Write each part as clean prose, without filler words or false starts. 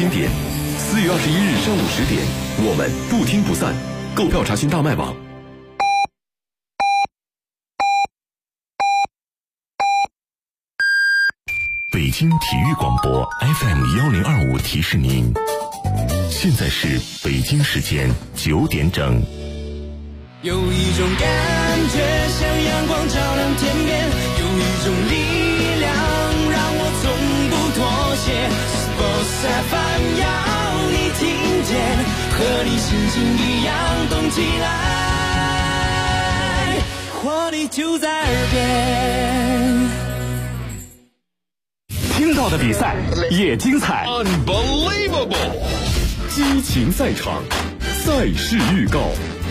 经典。4月21日上午10点，我们不听不散。购票查询大麦网。北京体育广播 FM1025提示您，现在是北京时间9点整。 有一种感觉像阳光照亮天边，有一种力量让我从不妥协。Sports FM 要你听见，和你心情一样动起来，活力就在耳边。 听到的比赛也精彩 Unbelievable， 激情赛场，赛事预告。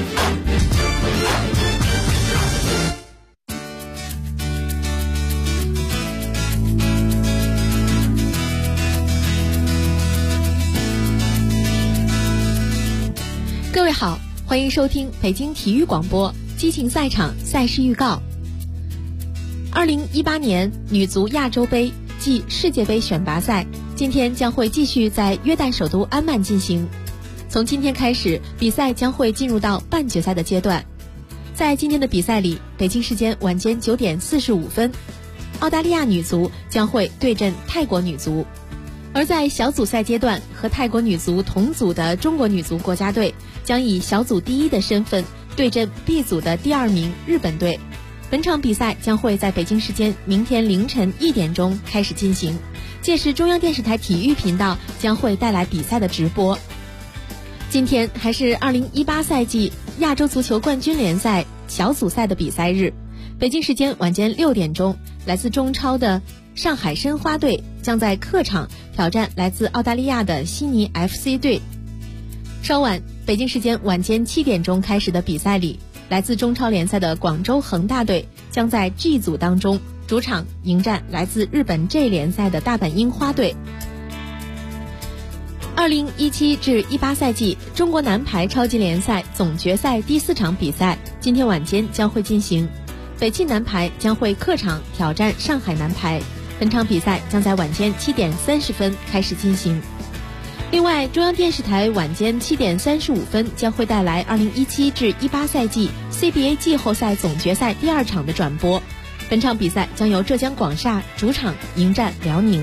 各位好，欢迎收听北京体育广播激情赛场赛事预告。2018年女足亚洲杯暨世界杯选拔赛今天将会继续在约旦首都安曼进行。从今天开始，比赛将会进入到半决赛的阶段。在今天的比赛里，北京时间晚间9点45分，澳大利亚女足将会对阵泰国女足。而在小组赛阶段，和泰国女足同组的中国女足国家队将以小组第1的身份对阵 B 组的第2名日本队。本场比赛将会在北京时间明天凌晨1点钟开始进行，届时中央电视台体育频道将会带来比赛的直播。今天还是2018赛季亚洲足球冠军联赛小组赛的比赛日，北京时间晚间6点钟，来自中超的上海申花队将在客场挑战来自澳大利亚的悉尼 FC 队。稍晚，北京时间晚间7点钟开始的比赛里，来自中超联赛的广州恒大队将在 G 组当中主场迎战来自日本 J 联赛的大阪樱花队。2017至18赛季中国男排超级联赛总决赛第4场比赛今天晚间将会进行，北汽男排将会客场挑战上海男排，本场比赛将在晚间7点30分开始进行。另外，中央电视台晚间7点35分将会带来2017至18赛季 CBA 季后赛总决赛第2场的转播，本场比赛将由浙江广厦主场迎战辽宁。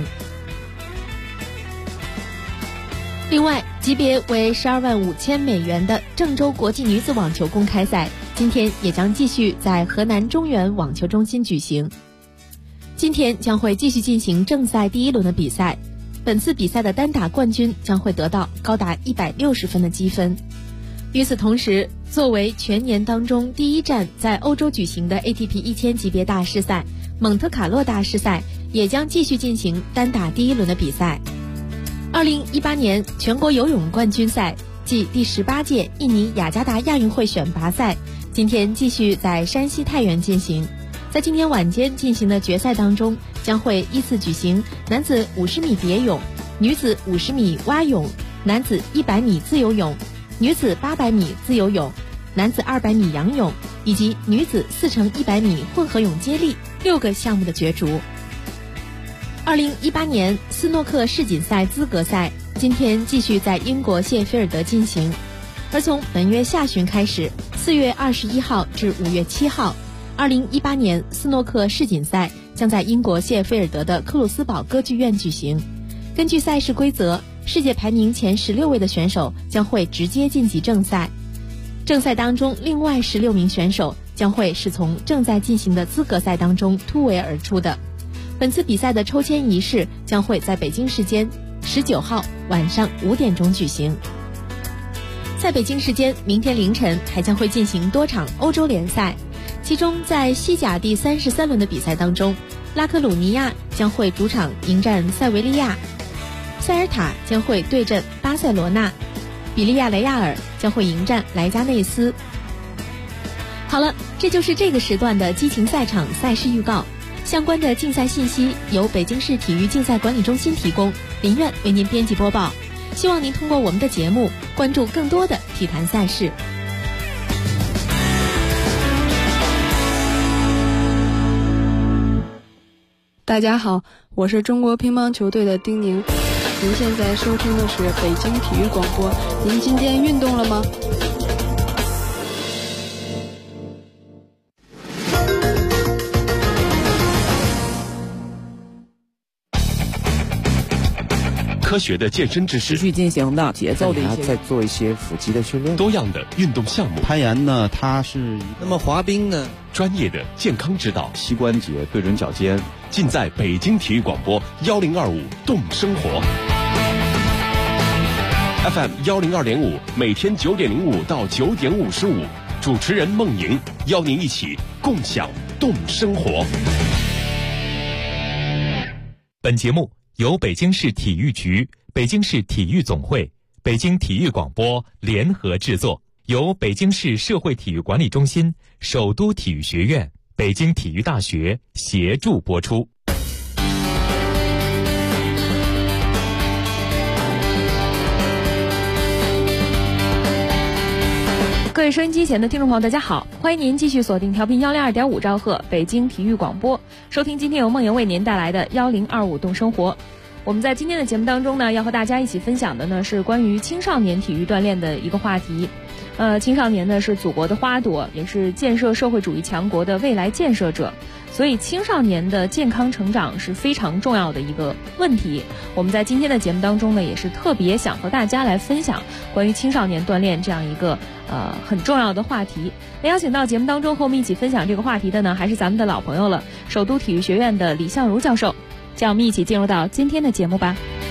另外，级别为12万5千美元的郑州国际女子网球公开赛今天也将继续在河南中原网球中心举行。今天将会继续进行正赛第1轮的比赛，本次比赛的单打冠军将会得到高达160分的积分。与此同时，作为全年当中第1站在欧洲举行的 ATP 1000级别大师赛蒙特卡洛大师赛也将继续进行单打第1轮的比赛。2018年全国游泳冠军赛暨第18届印尼雅加达亚运会选拔赛今天继续在山西太原进行。在今天晚间进行的决赛当中，将会依次举行男子50米蝶泳、女子50米蛙泳、男子100米自由泳、女子800米自由泳、男子200米仰泳以及女子4×100米混合泳接力6个项目的角逐。2018年斯诺克世锦赛资格赛今天继续在英国谢菲尔德进行，而从本月下旬开始，4月21号至5月7号，2018年斯诺克世锦赛将在英国谢菲尔德的克鲁斯堡歌剧院举行。根据赛事规则，世界排名前16位的选手将会直接晋级正赛，正赛当中另外16名选手将会是从正在进行的资格赛当中突围而出的。本次比赛的抽签仪式将会在北京时间19号晚上5点钟举行。在北京时间明天凌晨还将会进行多场欧洲联赛，其中在西甲第33轮的比赛当中，拉科鲁尼亚将会主场迎战塞维利亚，塞尔塔将会对阵巴塞罗那，比利亚雷亚尔将会迎战莱加内斯。好了，这就是这个时段的激情赛场赛事预告。相关的竞赛信息由北京市体育竞赛管理中心提供，林苑为您编辑播报。希望您通过我们的节目关注更多的体坛赛事。 大家好，我是中国乒乓球队的丁宁。 您现在收听的是北京体育广播。您今天运动了吗？ 科学的健身知识， 持续进行的节奏的一些， 再做一些腹肌的训练， 多样的运动项目。 攀岩呢，它是那么滑冰呢， 专业的健康指导， 膝关节对准脚尖， 尽在北京体育广播1025动生活 FM 102.5，每天9点05到9点55，主持人孟莹邀您一起共享动生活。 本节目由北京市体育局、北京市体育总会、北京体育广播联合制作，由北京市社会体育管理中心、首都体育学院、北京体育大学协助播出。 各位收音机前的听众朋友，大家好，欢迎您继续锁定调频102.5兆赫北京体育广播，收听今天由梦莹为您带来的1025动生活。我们在今天的节目当中呢，要和大家一起分享的呢是关于青少年体育锻炼的一个话题。青少年呢是祖国的花朵，也是建设社会主义强国的未来建设者，所以青少年的健康成长是非常重要的一个问题。我们在今天的节目当中呢，也是特别想和大家来分享关于青少年锻炼这样一个很重要的话题。那邀请到节目当中和我们一起分享这个话题的呢，还是咱们的老朋友了，首都体育学院的李相如教授。让我们一起进入到今天的节目吧。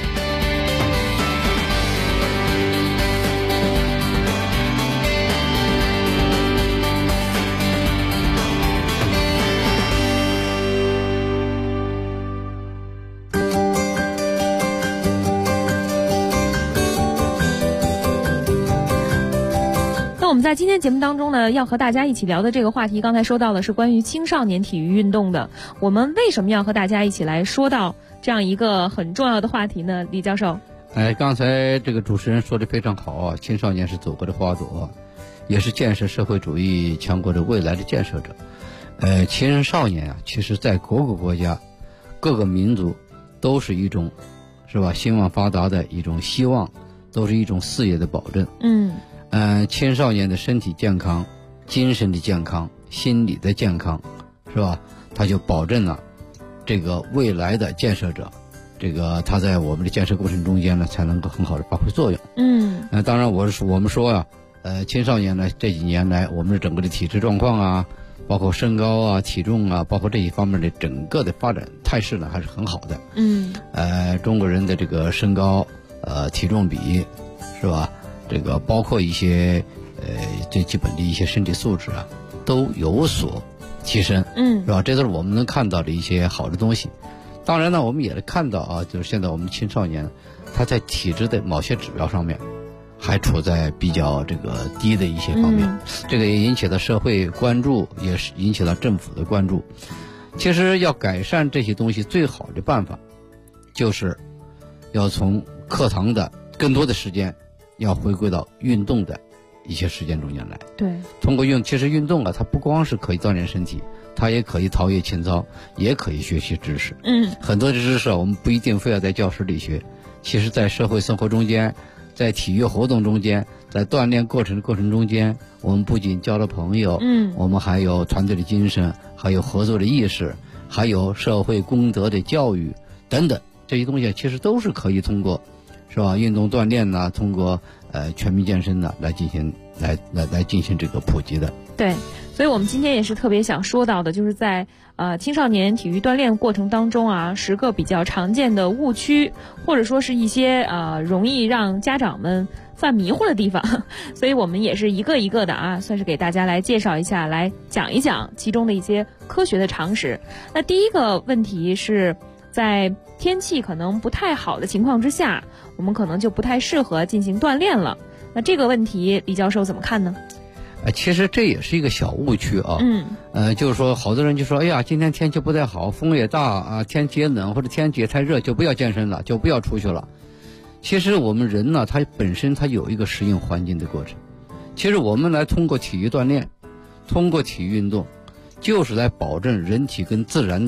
那我们在今天节目当中呢，要和大家一起聊的这个话题，刚才说到的是关于青少年体育运动的。我们为什么要和大家一起来说到这样一个很重要的话题呢？李教授， 刚才这个主持人说的非常好啊，青少年是祖国的花朵，也是建设社会主义强国的未来的建设者。青少年啊，其实在各个国家、各个民族都是一种，是吧？兴旺发达的一种希望，都是一种事业的保证。青少年的身体健康、精神的健康、心理的健康，是吧？他就保证了这个未来的建设者，这个他在我们的建设过程中间呢，才能够很好的发挥作用。当然我们说啊，青少年呢这几年来，我们的整个的体质状况啊，包括身高啊、体重啊，包括这一方面的整个的发展态势呢，还是很好的。中国人的这个身高、体重比，是吧？这个包括一些最基本的一些身体素质啊，都有所提升，是吧？这都是我们能看到的一些好的东西。当然呢，我们也看到啊，就是现在我们青少年他在体质的某些指标上面还处在比较这个低的一些方面，这个也引起了社会关注，也是引起了政府的关注。其实要改善这些东西，最好的办法就是要从课堂的更多的时间要回归到运动的一些时间中间来。 对， 通过其实运动啊，它不光是可以锻炼身体，它也可以陶冶情操，也可以学习知识。很多的知识我们不一定非要在教室里学，其实在社会生活中间，在体育活动中间，在锻炼过程中间，我们不仅交了朋友，我们还有团队的精神，还有合作的意识，还有社会公德的教育等等，这些东西其实都是可以通过，是吧？运动锻炼呢，通过全民健身呢来进行这个普及的。 对，所以我们今天也是特别想说到的，就是在青少年体育锻炼过程当中啊，10个比较常见的误区，或者说是一些容易让家长们犯迷糊的地方，所以我们也是一个一个的算是给大家来介绍一下，来讲一讲其中的一些科学的常识。那第一个问题是，在天气可能不太好的情况之下，我们可能就不太适合进行锻炼了。那这个问题，李教授怎么看呢？ 其实这也是一个小误区啊。就是说，好多人就说，哎呀，今天天气不太好，风也大啊，天气也冷，或者天气也太热，就不要健身了，就不要出去了。其实我们人呢，他本身他有一个适应环境的过程。其实我们来通过体育锻炼，通过体育运动，就是来保证人体跟自然的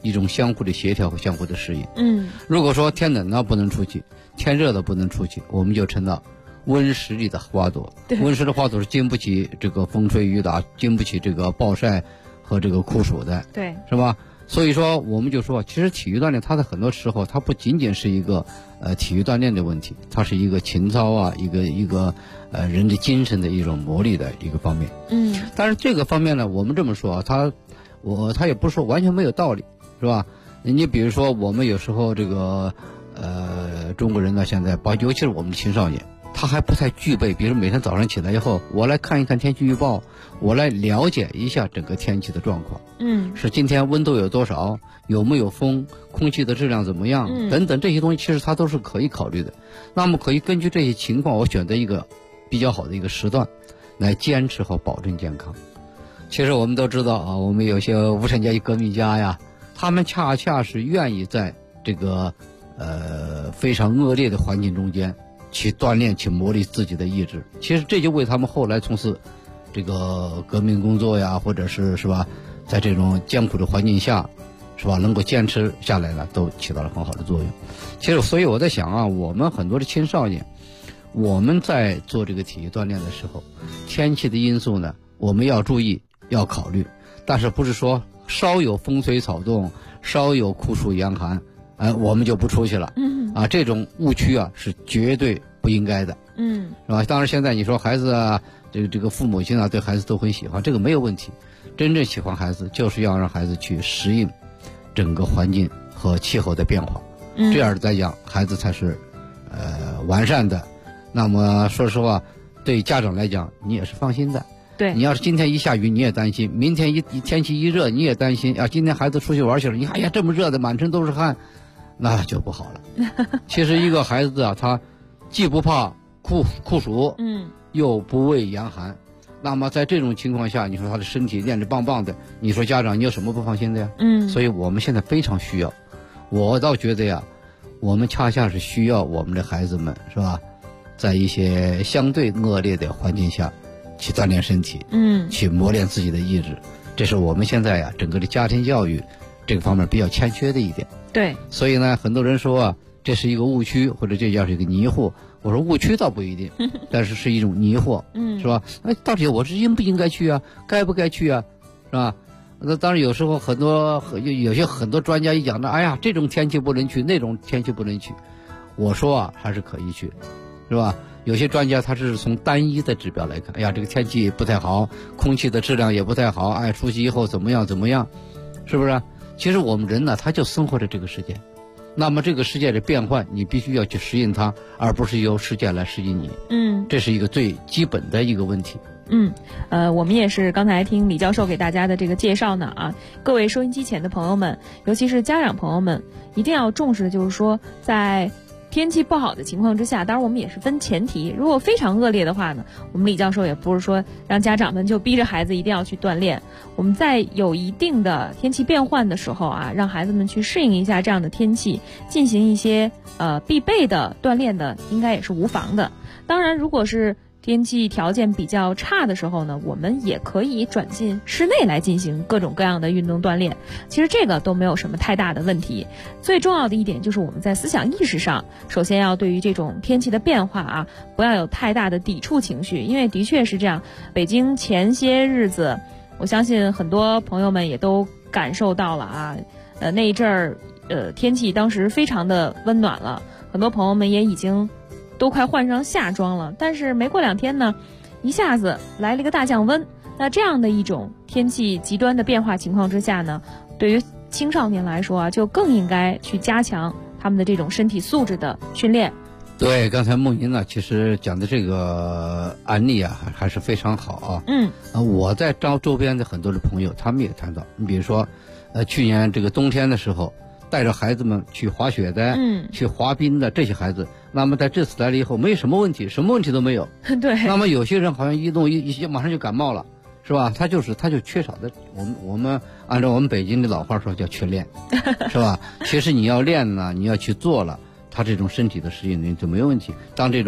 一种相互的协调和相互的适应。如果说天冷了不能出去，天热了不能出去，我们就成了温室里的花朵。温室的花朵是经不起这个风吹雨打，经不起这个暴晒和这个酷暑的， 对， 是吧？所以说我们就说，其实体育锻炼它在很多时候它不仅仅是一个体育锻炼的问题，它是一个情操啊，一个人的精神的一种磨砺的一个方面。但是这个方面呢，我们这么说啊，他也不是说完全没有道理，是吧？你比如说我们有时候这个中国人呢，现在尤其是我们的青少年，他还不太具备，比如每天早上起来以后，我来看一看天气预报，我来了解一下整个天气的状况。是今天温度有多少，有没有风，空气的质量怎么样，等等这些东西，其实它都是可以考虑的。那么可以根据这些情况，我选择一个比较好的一个时段，来坚持和保证健康。其实我们都知道啊，我们有些无产阶级革命家呀，他们恰恰是愿意在这个非常恶劣的环境中间去锻炼，去磨砺自己的意志。其实这就为他们后来从事这个革命工作呀，或者是吧，在这种艰苦的环境下，是吧，能够坚持下来呢，都起到了很好的作用。其实所以我在想啊，我们很多的青少年，我们在做这个体育锻炼的时候，天气的因素呢，我们要注意要考虑，但是不是说稍有风吹草动，稍有酷暑严寒，我们就不出去了。这种误区啊是绝对不应该的。是吧？当然现在你说孩子啊，这个父母亲啊对孩子都很喜欢，这个没有问题。真正喜欢孩子，就是要让孩子去适应整个环境和气候的变化，这样来讲孩子才是完善的。那么说实话，对家长来讲你也是放心的。 对， 你要是今天一下雨你也担心，明天天气一热你也担心啊，今天孩子出去玩去了，你哎呀这么热的满身都是汗，那就不好了。其实一个孩子啊，他既不怕酷暑，又不畏严寒，那么在这种情况下，你说他的身体练得棒棒的，你说家长你有什么不放心的呀？所以我们现在非常需要，我倒觉得呀，我们恰恰是需要我们的孩子们，是吧，在一些相对恶劣的环境下去锻炼身体，去磨练自己的意志，这是我们现在呀整个的家庭教育这个方面比较欠缺的一点。 对， 所以呢，很多人说啊，这是一个误区，或者这叫是一个迷惑。我说误区倒不一定，但是是一种迷惑，是吧？到底我是应不应该去啊？该不该去啊？是吧？那当然有时候有些很多专家一讲的，哎呀，这种天气不能去，那种天气不能去。我说啊，还是可以去，是吧？有些专家他是从单一的指标来看，哎呀，这个天气不太好，空气的质量也不太好，哎，出去以后怎么样，是不是？其实我们人呢，他就生活在这个世界，那么这个世界的变换，你必须要去适应它，而不是由世界来适应你。这是一个最基本的一个问题。 我们也是刚才听李教授给大家的这个介绍呢啊，各位收音机前的朋友们，尤其是家长朋友们，一定要重视的就是说，在天气不好的情况之下，当然我们也是分前提，如果非常恶劣的话呢，我们李教授也不是说让家长们就逼着孩子一定要去锻炼，我们在有一定的天气变换的时候啊，让孩子们去适应一下这样的天气，进行一些必备的锻炼的，应该也是无妨的。当然如果是天气条件比较差的时候呢，我们也可以转进室内来进行各种各样的运动锻炼，其实这个都没有什么太大的问题。最重要的一点就是我们在思想意识上，首先要对于这种天气的变化啊，不要有太大的抵触情绪，因为的确是这样，北京前些日子我相信很多朋友们也都感受到了啊，那一阵儿天气当时非常的温暖了，很多朋友们也已经都快换上夏装了，但是没过2天呢，一下子来了一个大降温。那这样的一种天气极端的变化情况之下呢，对于青少年来说啊，就更应该去加强他们的这种身体素质的训练。 对，刚才梦莹呢，其实讲的这个案例啊，还是非常好啊。我在周边的很多的朋友，他们也谈到，你比如说，去年这个冬天的时候，带着孩子们去滑雪的，去滑冰的这些孩子，那么在这次来了以后，没有什么问题，什么问题都没有。 对。 那么有些人好像一动一马上就感冒了，是吧？他就缺少的，我们按照我们北京的老话说叫缺练，是吧？其实你要练呢，你要去做了，他这种身体的适应能力就没有问题。当这种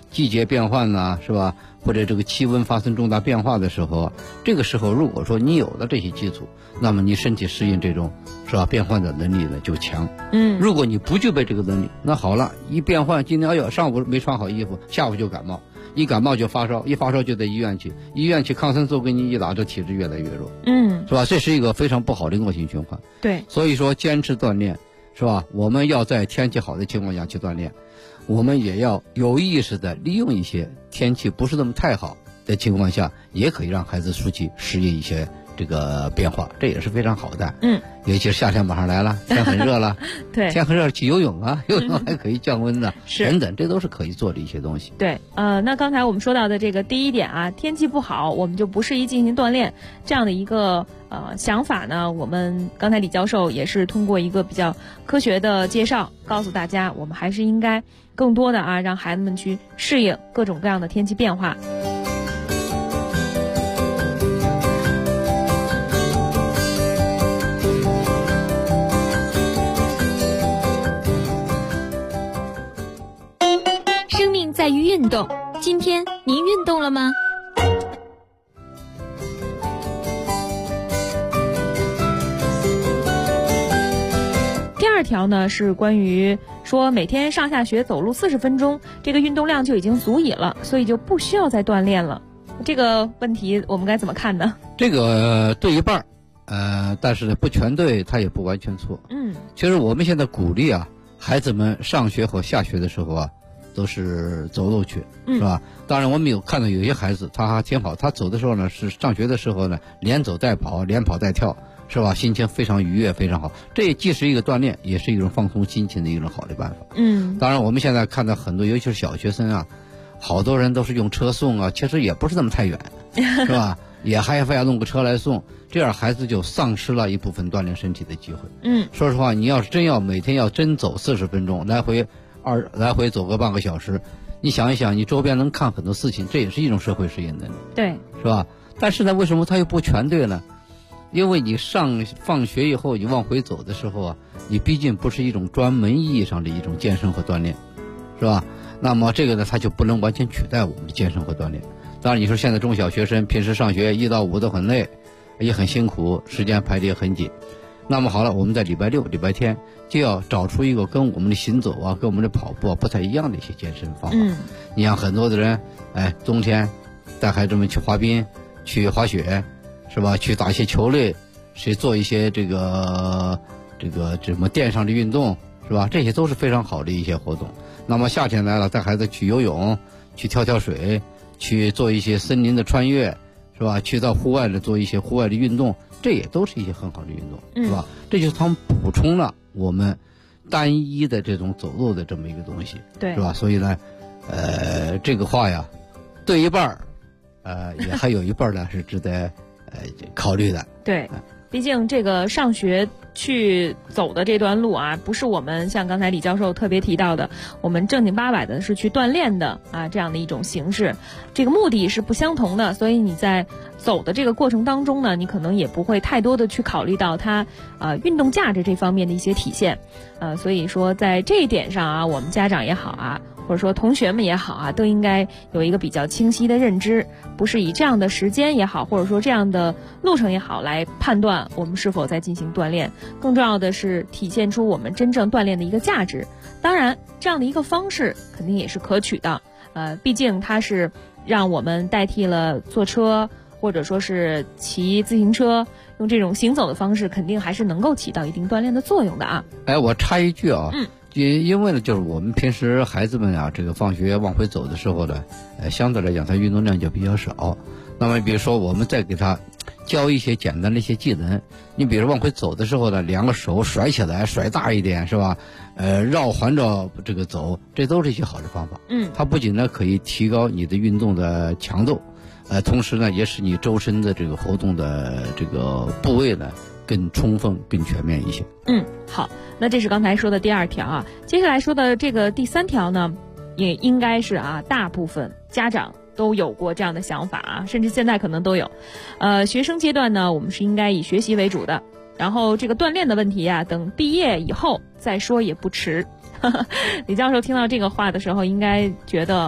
季节变换呐，是吧？或者这个气温发生重大变化的时候，这个时候如果说你有了这些基础，那么你身体适应这种是吧变换的能力呢就强。如果你不具备这个能力，那好了，一变换，今天上午没穿好衣服，下午就感冒，一感冒就发烧，一发烧就在医院去，医院去抗生素给你一打，这体质越来越弱，是吧？这是一个非常不好的恶性循环。 对， 所以说坚持锻炼，是吧？我们要在天气好的情况下去锻炼，我们也要有意识的利用一些天气不是那么太好的情况下，也可以让孩子去适应一些这个变化，这也是非常好的。尤其是夏天马上来了，天很热了， 对， 天很热去游泳啊，游泳还可以降温的，等等，这都是可以做的一些东西。 对，那刚才我们说到的这个第一点啊，天气不好我们就不适宜进行锻炼，这样的一个想法呢，我们刚才李教授也是通过一个比较科学的介绍，告诉大家我们还是应该更多的让孩子们去适应各种各样的天气变化。 生命在于运动，今天您运动了吗？ 第二条呢是关于说每天上下学走路40分钟，这个运动量就已经足以了，所以就不需要再锻炼了。这个问题我们该怎么看呢？ 这个对一半，但是呢不全对，它也不完全错。其实我们现在鼓励孩子们上学和下学的时候都是走路去，是吧？当然我们有看到有些孩子他还挺好，他走的时候呢是上学的时候呢连走带跑，连跑带跳，是吧？心情非常愉悦，非常好。这也既是一个锻炼，也是一种放松心情的一种好的办法。当然我们现在看到很多，尤其是小学生好多人都是用车送其实也不是那么太远，是吧？也还非要弄个车来送，这样孩子就丧失了一部分锻炼身体的机会。说实话，你要是真每天要真走40分钟，来回走个半个小时，你想一想，你周边能看很多事情，这也是一种社会适应能力， 对， 是吧？但是呢，为什么它又不全对呢？因为你放学以后你往回走的时候你毕竟不是一种专门意义上的一种健身和锻炼，是吧？那么这个呢，它就不能完全取代我们的健身和锻炼。当然你说现在中小学生平时上学1到5都很累，也很辛苦，时间排得也很紧。那么好了，我们在礼拜六、礼拜天就要找出一个跟我们的行走跟我们的跑步不太一样的一些健身方法。你像很多的人，冬天带孩子们去滑冰、去滑雪，是吧？去打一些球类，去做一些这个什么电上的运动，是吧？这些都是非常好的一些活动。那么夏天来了，带孩子去游泳，去跳水，去做一些森林的穿越，是吧？去到户外的做一些户外的运动，这也都是一些很好的运动，是吧？这就是他们补充了我们单一的这种走路的这么一个东西， 对， 是吧？所以呢，这个话对一半也还有一半呢是值得考虑的。 对，毕竟这个上学去走的这段路不是我们像刚才李教授特别提到的，我们正经八百的是去锻炼的这样的一种形式，这个目的是不相同的，所以你在走的这个过程当中呢，你可能也不会太多的去考虑到它运动价值这方面的一些体现，所以说在这一点上我们家长也好或者说同学们也好都应该有一个比较清晰的认知，不是以这样的时间也好，或者说这样的路程也好来判断我们是否在进行锻炼，更重要的是体现出我们真正锻炼的一个价值。当然这样的一个方式肯定也是可取的，毕竟它是让我们代替了坐车或者说是骑自行车，用这种行走的方式肯定还是能够起到一定锻炼的作用的我插一句因为呢，就是我们平时孩子们这个放学往回走的时候呢，相对来讲他运动量就比较少。那么比如说我们再给他教一些简单的一些技能，你比如往回走的时候呢，2个手甩起来，甩大一点，是吧？环绕这个走，这都是一些好的方法。它不仅呢可以提高你的运动的强度，同时呢也使你周身的这个活动的这个部位呢更充分、更全面一些。 好，那这是刚才说的第2条接下来说的这个第3条呢，也应该是大部分家长都有过这样的想法甚至现在可能都有。学生阶段呢，我们是应该以学习为主的，然后这个锻炼的问题等毕业以后再说也不迟。李教授听到这个话的时候，应该觉得太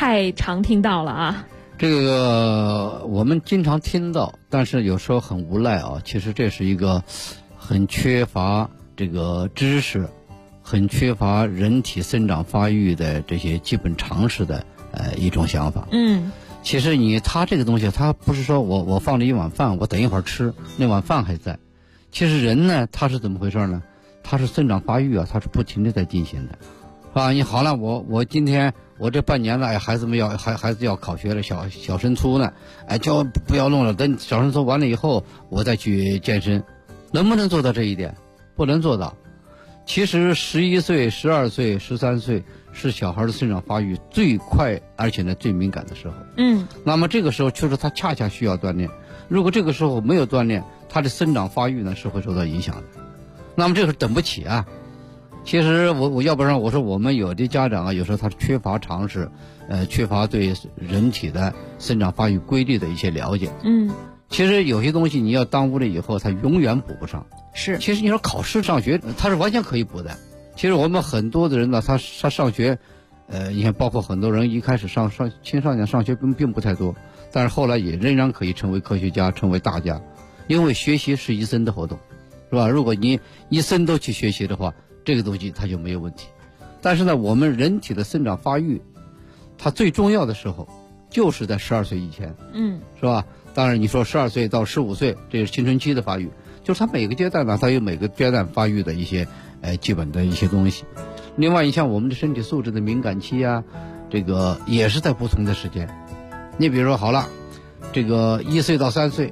太常听到了啊。 这个我们经常听到，但是有时候很无奈啊。其实这是一个很缺乏这个知识，很缺乏人体生长发育的这些基本常识的一种想法。其实他这个东西，他不是说我放了一碗饭，我等一会儿吃，那碗饭还在。其实人呢，他是怎么回事呢？他是生长发育啊，他是不停的在进行的，是吧？你好了，我今天我这半年了，孩子要考学了，小升初呢，就不要弄了，等小升初完了以后，我再去健身，能不能做到这一点？不能做到。其实11岁、12岁、13岁是小孩的生长发育最快而且呢最敏感的时候。那么这个时候确实他恰恰需要锻炼。如果这个时候没有锻炼，他的生长发育呢是会受到影响的。那么这个等不起啊。其实我要不然我说我们有的家长啊，有时候他缺乏常识，缺乏对人体的生长发育规律的一些了解。其实有些东西你要耽误了以后，他永远补不上。 是， 其实你说考试上学，他是完全可以补的。其实我们很多的人呢，他上学，你看包括很多人一开始上青少年上学并不太多，但是后来也仍然可以成为科学家，成为大家，因为学习是一生的活动，是吧？如果你一生都去学习的话，这个东西它就没有问题。但是呢，我们人体的生长发育，它最重要的时候就是在12岁以前，是吧？当然你说12岁到15岁，这是青春期的发育，就是它每个阶段呢，它有每个阶段发育的一些基本的一些东西。另外，你像我们的身体素质的敏感期啊，这个也是在不同的时间。你比如说好了，这个1岁到3岁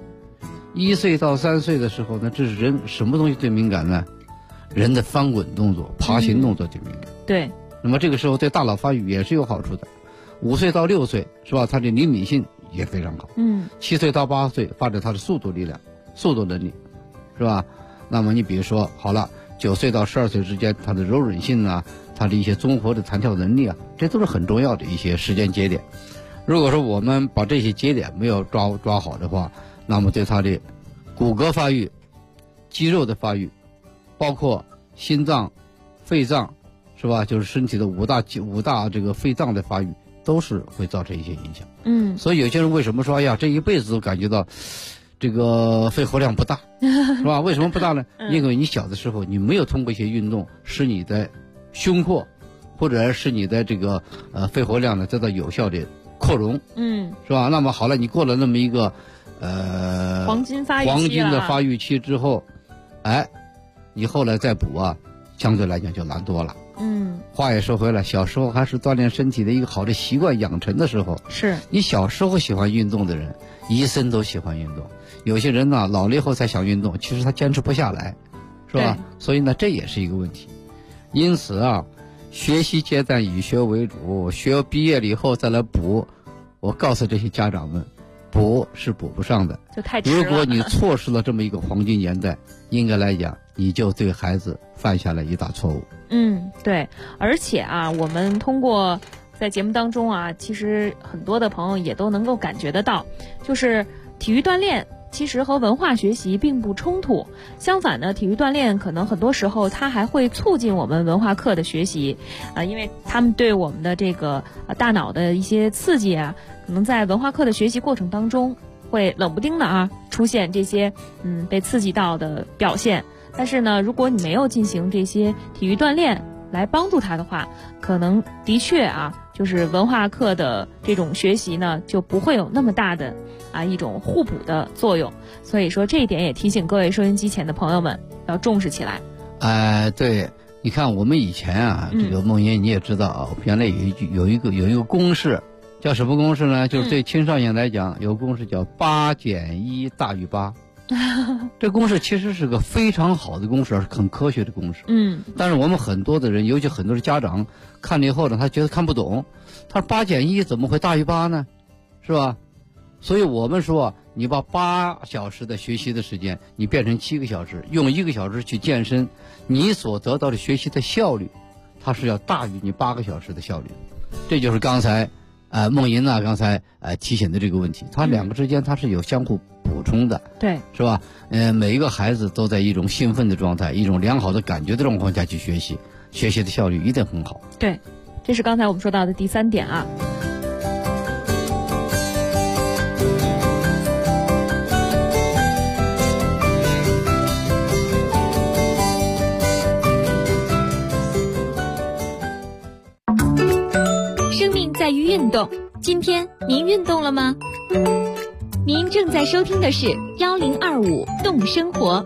，1岁到3岁的时候呢，这是人什么东西最敏感呢？人的翻滚动作、爬行动作最敏感。 对。 那么这个时候对大脑发育也是有好处的。5岁到6岁，是吧？它的灵敏性也非常好。7岁到8岁发展它的速度力量、速度能力，是吧？那么你比如说好了，9岁到12岁之间，它的柔韧性啊，它的一些综合的弹跳能力啊，这都是很重要的一些时间节点。如果说我们把这些节点没有抓好的话，那么对它的骨骼发育、肌肉的发育，包括心脏、肺脏，是吧？就是身体的五大这个肺脏的发育，都是会造成一些影响。所以有些人为什么说，哎呀，这一辈子都感觉到这个肺活量不大，是吧？为什么不大呢？因为你小的时候你没有通过一些运动，使你的胸廓或者是你的这个肺活量呢得到有效的扩容，是吧？那么好了，你过了那么一个黄金的发育期之后，你后来再补啊，相对来讲就难多了。话也说回来，小时候还是锻炼身体的一个好的习惯养成的时候。 是你小时候喜欢运动的人，一生都喜欢运动。有些人呢，老了以后才想运动，其实他坚持不下来，是吧？所以呢，这也是一个问题。因此啊，学习阶段以学为主，学毕业了以后再来补，我告诉这些家长们，补是补不上的。 就太迟了。 如果你错失了这么一个黄金年代，应该来讲，你就对孩子犯下了一大错误。 对，而且啊，我们通过在节目当中啊，其实很多的朋友也都能够感觉得到，就是体育锻炼其实和文化学习并不冲突，相反呢，体育锻炼可能很多时候它还会促进我们文化课的学习，因为他们对我们的这个大脑的一些刺激啊，可能在文化课的学习过程当中会冷不丁的啊出现这些被刺激到的表现。但是呢，如果你没有进行这些体育锻炼来帮助他的话，可能的确啊，就是文化课的这种学习呢，就不会有那么大的一种互补的作用。所以说这一点也提醒各位收音机前的朋友们要重视起来。 对，你看我们以前啊，这个梦妍你也知道啊，原来有一个公式，叫什么公式呢？就是对青少年来讲，有个公式叫8减1大于8。这公式其实是个非常好的公式，是很科学的公式。但是我们很多的人，尤其很多的家长看了以后呢，他觉得看不懂。他说8减1怎么会大于8呢？是吧？所以我们说，你把8小时的学习的时间，你变成7个小时，用1个小时去健身，你所得到的学习的效率，它是要大于你8个小时的效率。这就是刚才梦莹呢刚才提醒的这个问题，它两个之间它是有相互补充的， 对， 是吧？每一个孩子都在一种兴奋的状态，一种良好的感觉的状况下去学习，学习的效率一定很好。 对，这是刚才我们说到的第3点啊。 于运动。今天您运动了吗？您正在收听的是1025动生活。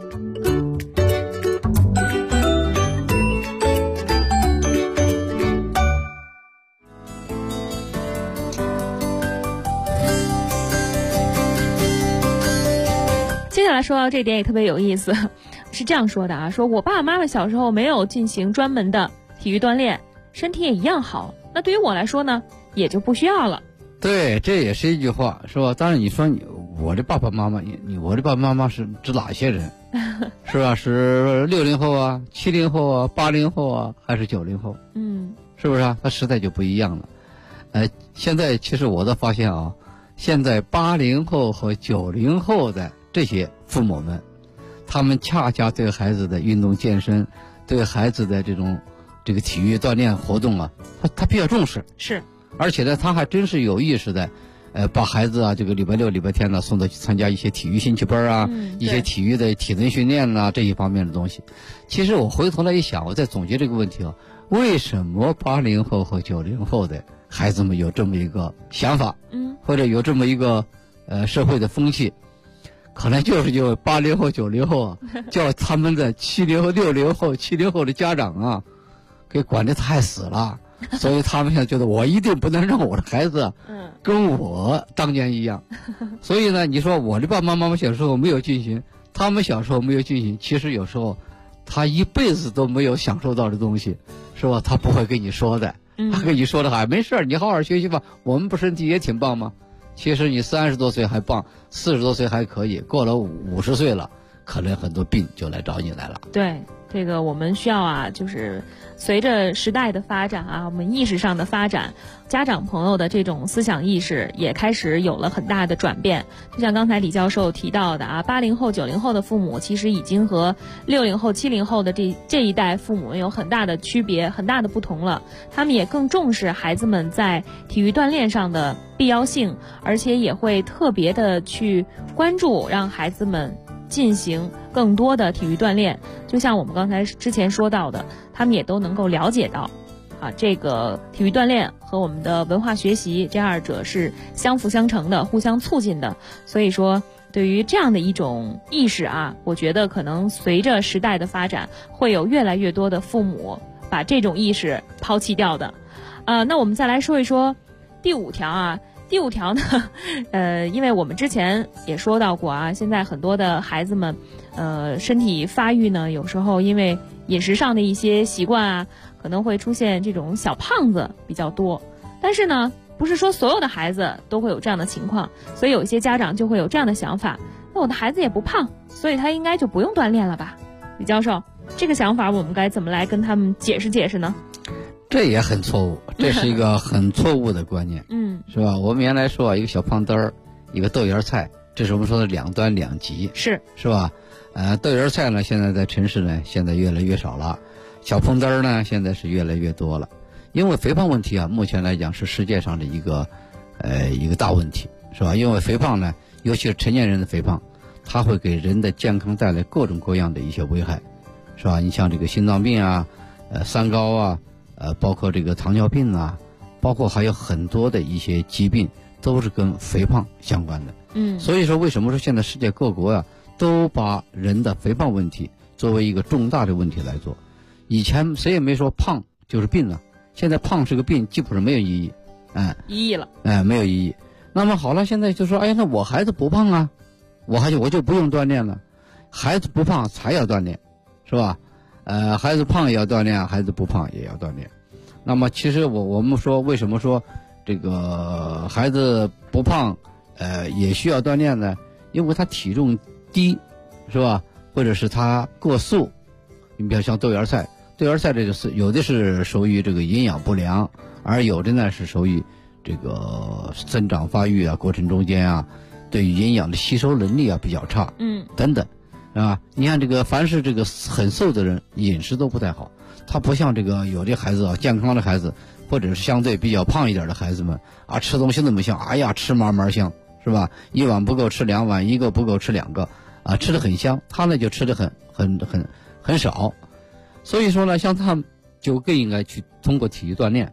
接下来说到这点也特别有意思，是这样说的啊，说我爸爸妈妈小时候没有进行专门的体育锻炼，身体也一样好，那对于我来说呢，也就不需要了。 对，这也是一句话，是吧？当然你说我的爸爸妈妈，我的爸爸妈妈是指哪些人？是吧？是60后啊、70后啊、80后啊，还是90后？是不是啊？它时代就不一样了。现在其实我的发现啊，现在80后和90后的这些父母们，他们恰恰对孩子的运动健身，对孩子的这个体育锻炼活动啊，他比较重视。 是。 而且呢，他还真是有意识的，把孩子啊，这个礼拜六、礼拜天呢，送到去参加一些体育兴趣班啊，一些体育的体能训练啊，这一方面的东西。其实我回头来一想，我在总结这个问题啊，为什么80后和90后的孩子们有这么一个想法，或者有这么一个社会的风气，可能就是80后、90后啊，叫他们的70后、60后、70后的家长啊，给管得太死了。所以他们现在觉得我一定不能让我的孩子跟我当年一样。所以呢，你说我的爸爸妈妈小时候没有进行，他们小时候没有进行，其实有时候他一辈子都没有享受到的东西，是吧？他不会跟你说的，他跟你说的还没事，你好好学习吧，我们不身体也挺棒吗？其实你30多岁还棒，40多岁还可以，过了50岁了，可能很多病就来找你来了。 对，这个我们需要啊，就是随着时代的发展啊，我们意识上的发展，家长朋友的这种思想意识也开始有了很大的转变。就像刚才李教授提到的啊，80后、90后的父母其实已经和60后、70后的这一代父母有很大的区别、很大的不同了。他们也更重视孩子们在体育锻炼上的必要性，而且也会特别的去关注，让孩子们进行更多的体育锻炼。就像我们刚才之前说到的，他们也都能够了解到啊，这个体育锻炼和我们的文化学习这二者是相辅相成的，互相促进的。所以说对于这样的一种意识啊，我觉得可能随着时代的发展，会有越来越多的父母把这种意识抛弃掉的。那我们再来说一说第5条啊。第5条呢，因为我们之前也说到过啊，现在很多的孩子们，身体发育呢，有时候因为饮食上的一些习惯啊，可能会出现这种小胖子比较多。但是呢，不是说所有的孩子都会有这样的情况，所以有一些家长就会有这样的想法：那我的孩子也不胖，所以他应该就不用锻炼了吧？李教授，这个想法我们该怎么来跟他们解释解释呢？ 这也很错误，这是一个很错误的观念，是吧？我们原来说一个小胖墩儿，一个豆芽菜，这是我们说的两端两极，是吧？豆芽菜呢，现在在城市呢，现在越来越少了，小胖墩儿呢，现在是越来越多了。因为肥胖问题啊，目前来讲是世界上的一个大问题，是吧？因为肥胖呢，尤其是成年人的肥胖，它会给人的健康带来各种各样的一些危害，是吧？你像这个心脏病啊，三高啊。包括这个糖尿病啊，包括还有很多的一些疾病都是跟肥胖相关的。所以说为什么说现在世界各国啊都把人的肥胖问题作为一个重大的问题来做。以前谁也没说胖就是病了，现在胖是个病基本上没有意义， 意义了， 没有意义。那么好了，现在就说，那我孩子不胖啊，我就不用锻炼了，孩子不胖才要锻炼，是吧？孩子胖也要锻炼，孩子不胖也要锻炼。那么其实我们说，为什么说这个孩子不胖也需要锻炼呢？因为他体重低，是吧？或者是他过瘦。你比如像豆芽菜这个是有的是属于这个营养不良，而有的呢是属于这个增长发育啊过程中间啊，对于营养的吸收能力啊比较差，等等。啊，你看这个，凡是这个很瘦的人，饮食都不太好。他不像这个有的孩子啊，健康的孩子，或者是相对比较胖一点的孩子们啊，吃东西那么香，吃嘛嘛香，是吧？一碗不够吃2碗，一个不够吃2个，啊，吃得很香。他呢就吃得很少。所以说呢，像他们就更应该去通过体育锻炼，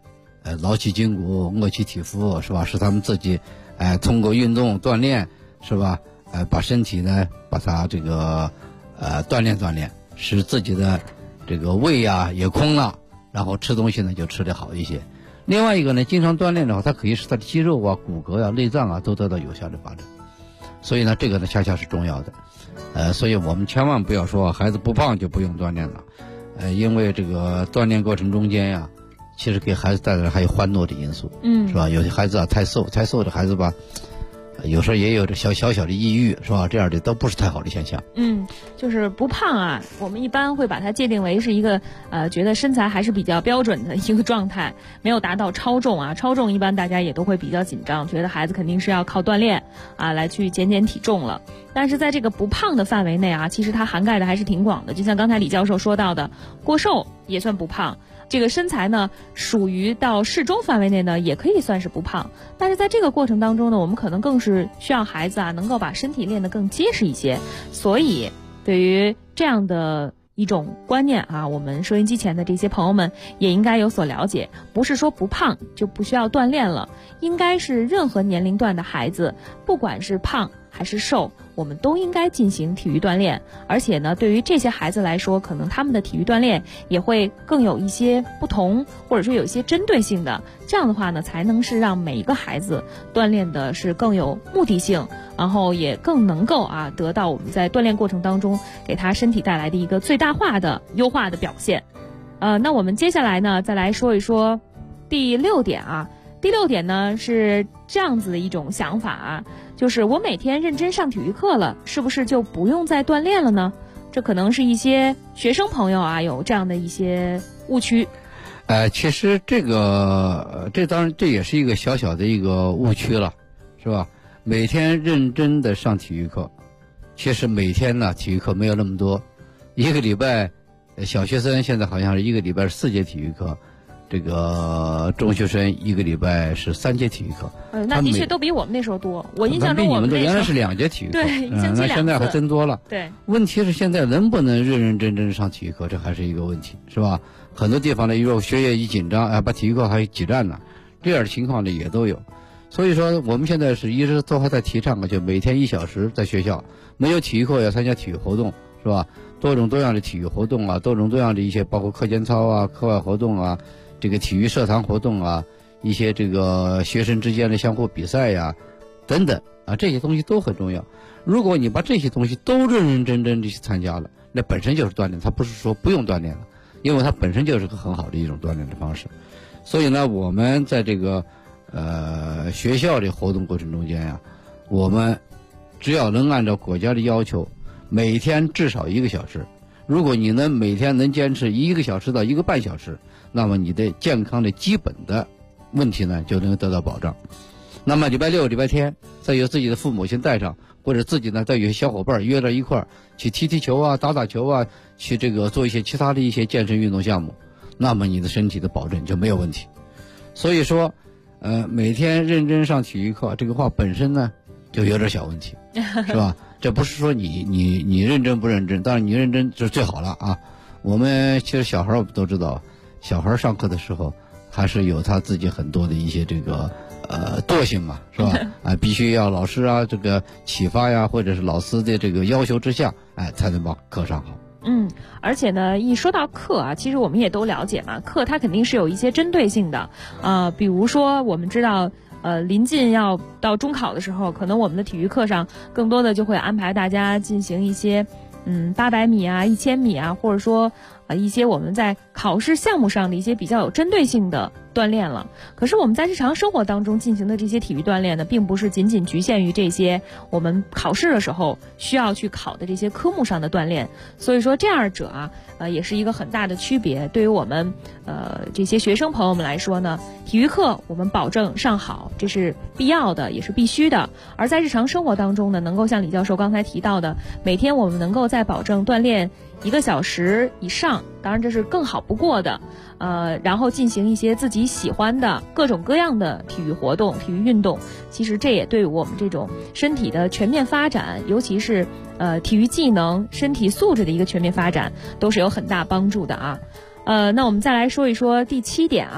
劳其筋骨，饿其体肤，是吧？使他们自己通过运动锻炼，是吧？把身体呢把它这个锻炼，使自己的这个胃啊也空了，然后吃东西呢就吃得好一些。另外一个呢，经常锻炼的话，它可以使他的肌肉啊、骨骼啊、内脏啊都得到有效的发展。所以呢，这个呢恰恰是重要的。所以我们千万不要说孩子不胖就不用锻炼了。因为这个锻炼过程中间呀，其实给孩子带来还有欢乐的因素，是吧？有些孩子啊太瘦的孩子吧，有时候也有着小的抑郁，是吧？这样的都不是太好的现象。 就是不胖啊，我们一般会把它界定为是一个觉得身材还是比较标准的一个状态，没有达到超重啊。超重一般大家也都会比较紧张，觉得孩子肯定是要靠锻炼啊来去减体重了。但是在这个不胖的范围内啊，其实它涵盖的还是挺广的。就像刚才李教授说到的，过瘦也算不胖。这个身材呢，属于到适中范围内呢，也可以算是不胖。但是在这个过程当中呢，我们可能更是需要孩子啊，能够把身体练得更结实一些。所以，对于这样的一种观念啊，我们收音机前的这些朋友们也应该有所了解。不是说不胖就不需要锻炼了，应该是任何年龄段的孩子，不管是胖还是瘦，我们都应该进行体育锻炼。而且呢，对于这些孩子来说，可能他们的体育锻炼也会更有一些不同，或者说有一些针对性的。这样的话呢，才能是让每一个孩子锻炼的是更有目的性，然后也更能够得到我们在锻炼过程当中给他身体带来的一个最大化的优化的表现。那我们接下来呢，再来说一说第6点啊。第6点呢是这样子的一种想法啊，就是我每天认真上体育课了，是不是就不用再锻炼了呢？这可能是一些学生朋友啊有这样的一些误区。 其实这当然这也是一个小的一个误区了，是吧？每天认真的上体育课，其实每天呢体育课没有那么多，一个礼拜，小学生现在好像是一个礼拜是4节体育课。这个中学生一个礼拜是3节体育课， 那的确都比我们那时候多。我印象中我们那时候原来是2节体育课， 对， 那现在还真多了。 对， 问题是现在能不能认真上体育课，这还是一个问题，是吧？很多地方呢，如果学业一紧张，把体育课还挤占了，这样的情况呢也都有。所以说，我们现在是一直都还在提倡就每天1小时在学校没有体育课要参加体育活动，是吧？多种多样的体育活动啊，多种多样的一些包括课间操啊、课外活动啊。这个体育社团活动啊，一些这个学生之间的相互比赛呀，等等啊，这些东西都很重要。如果你把这些东西都认真的去参加了，那本身就是锻炼，它不是说不用锻炼了，因为它本身就是个很好的一种锻炼的方式。所以呢，我们在这个学校的活动过程中间呀，我们只要能按照国家的要求，每天至少1个小时。如果你每天能坚持1个小时到1个半小时，那么你的健康的基本的问题呢就能得到保障。那么礼拜6、礼拜天再由自己的父母亲带上，或者自己呢再有些小伙伴约到一块儿去踢球啊、打球啊，去这个做一些其他的一些健身运动项目，那么你的身体的保证就没有问题。所以说每天认真上体育课这个话本身呢就有点小问题，是吧？这不是说你认真不认真，当然你认真就是最好了啊。我们其实小孩我们都知道，小孩上课的时候还是有他自己很多的一些这个惰性嘛，是吧？必须要老师啊这个启发呀，或者是老师的这个要求之下，才能把课上好。 而且呢，一说到课啊，其实我们也都了解嘛，课它肯定是有一些针对性的，比如说我们知道。临近要到中考的时候，可能我们的体育课上更多的就会安排大家进行一些800米啊、1000米啊，或者说一些我们在考试项目上的一些比较有针对性的锻炼了。可是我们在日常生活当中进行的这些体育锻炼呢，并不是仅仅局限于这些我们考试的时候需要去考的这些科目上的锻炼。所以说这二者也是一个很大的区别。对于我们这些学生朋友们来说呢，体育课我们保证上好，这是必要的，也是必须的。而在日常生活当中呢，能够像李教授刚才提到的，每天我们能够在保证锻炼1个小时以上，当然这是更好不过的，然后进行一些自己喜欢的各种各样的体育活动、体育运动。其实这也对我们这种身体的全面发展，尤其是体育技能、身体素质的一个全面发展，都是有很大帮助的啊。那我们再来说一说第7点啊。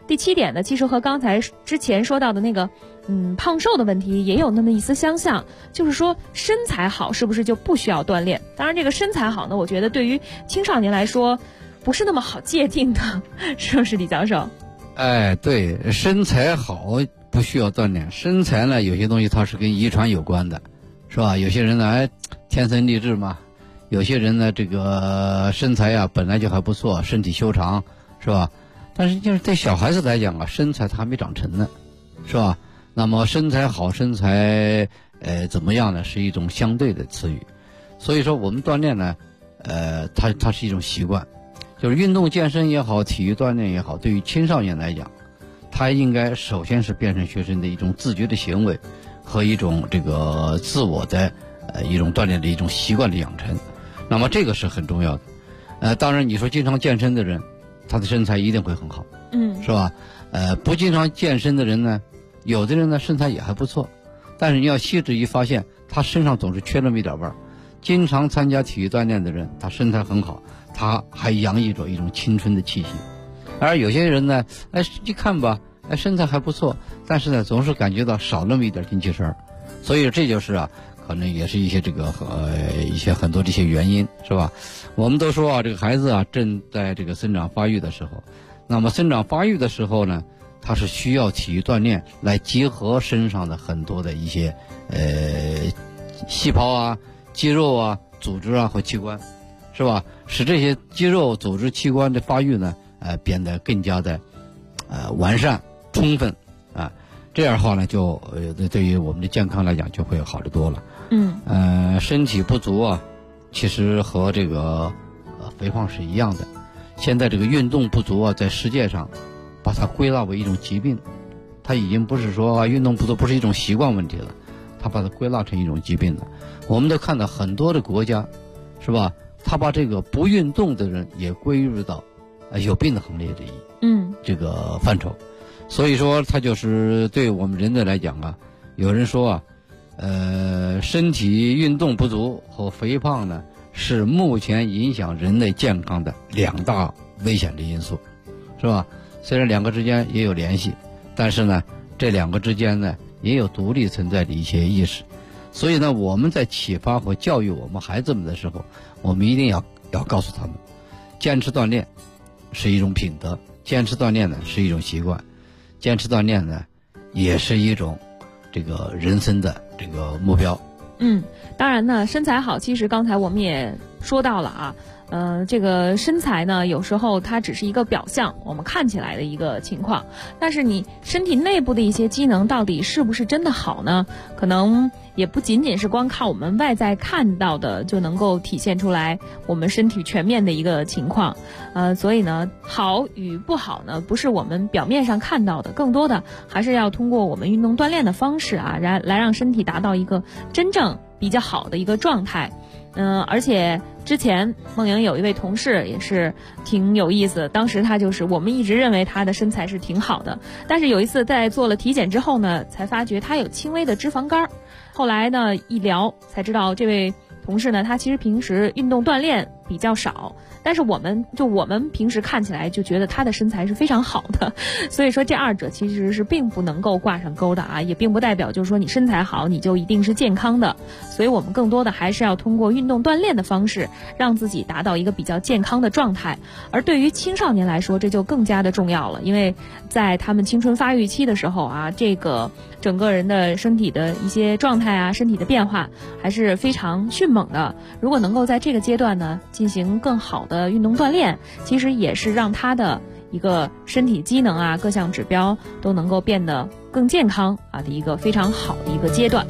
第7点呢，其实和刚才之前说到的那个胖瘦的问题也有那么一丝相像，就是说身材好是不是就不需要锻炼？当然这个身材好呢，我觉得对于青少年来说不是那么好界定的，是不是李教授？ 对，身材好不需要锻炼。身材呢，有些东西它是跟遗传有关的，是吧？有些人呢，天生丽质嘛，有些人呢，这个身材啊本来就还不错，身体修长，是吧？但是就是对小孩子来讲啊，身材他还没长成呢，是吧？那么身材好，身材怎么样呢？是一种相对的词语。所以说我们锻炼呢，它是一种习惯，就是运动健身也好，体育锻炼也好，对于青少年来讲，它应该首先是变成学生的一种自觉的行为和一种这个自我的一种锻炼的一种习惯的养成。那么这个是很重要的。当然你说经常健身的人，他的身材一定会很好，是吧？不经常健身的人呢，有的人呢身材也还不错，但是你要细致一发现，他身上总是缺那么一点味儿。经常参加体育锻炼的人，他身材很好，他还洋溢着一种青春的气息。而有些人呢，一看吧，身材还不错，但是呢总是感觉到少那么一点精气神儿。所以这就是可能也是一些这个一些很多这些原因，是吧？我们都说这个孩子正在这个生长发育的时候，那么生长发育的时候呢，他是需要体育锻炼来结合身上的很多的一些细胞肌肉组织和器官，是吧？使这些肌肉组织器官的发育呢变得更加的完善充分这样的话呢，就对于我们的健康来讲就会好得多了。身体不足其实和这个肥胖是一样的。现在这个运动不足在世界上把它归纳为一种疾病，它已经不是说运动不足不是一种习惯问题了，它把它归纳成一种疾病了。我们都看到很多的国家，是吧？他把这个不运动的人也归入到有病的行列这这个范畴。所以说它就是对我们人类来讲有人说身体运动不足和肥胖呢是目前影响人类健康的2大危险的因素，是吧？虽然2个之间也有联系，但是呢这2个之间呢也有独立存在的一些意识。所以呢我们在启发和教育我们孩子们的时候，我们一定要告诉他们，坚持锻炼是一种品德，坚持锻炼呢是一种习惯，坚持锻炼呢也是一种这个人生的这个目标。 当然呢，身材好其实刚才我们也说到了这个身材呢有时候它只是一个表象，我们看起来的一个情况，但是你身体内部的一些机能到底是不是真的好呢？可能也不仅仅是光靠我们外在看到的就能够体现出来我们身体全面的一个情况。所以呢好与不好呢不是我们表面上看到的，更多的还是要通过我们运动锻炼的方式来让身体达到一个真正比较好的一个状态。而且之前梦莹有一位同事也是挺有意思，当时他就是我们一直认为他的身材是挺好的，但是有一次在做了体检之后呢，才发觉他有轻微的脂肪肝。后来呢一聊才知道，这位同事呢他其实平时运动锻炼比较少，但是我们平时看起来就觉得他的身材是非常好的。所以说这2者其实是并不能够挂上钩的也并不代表就是说你身材好你就一定是健康的。所以我们更多的还是要通过运动锻炼的方式让自己达到一个比较健康的状态。而对于青少年来说这就更加的重要了，因为在他们青春发育期的时候这个整个人的身体的一些状态身体的变化还是非常迅猛的。如果能够在这个阶段呢进行更好的运动锻炼，其实也是让他的一个身体机能各项指标都能够变得更健康的一个非常好的一个阶段。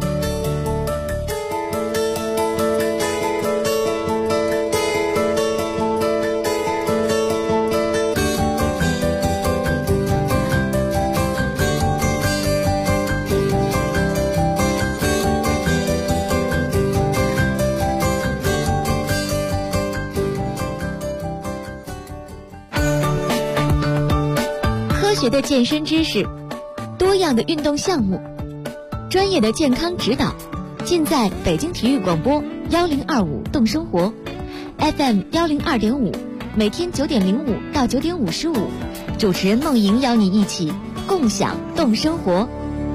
科学的健身知识，多样的运动项目，专业的健康指导，尽在北京体育广播1025动生活 FM 102.5，每天9点05到9点55， 主持人梦莹邀你一起共享动生活。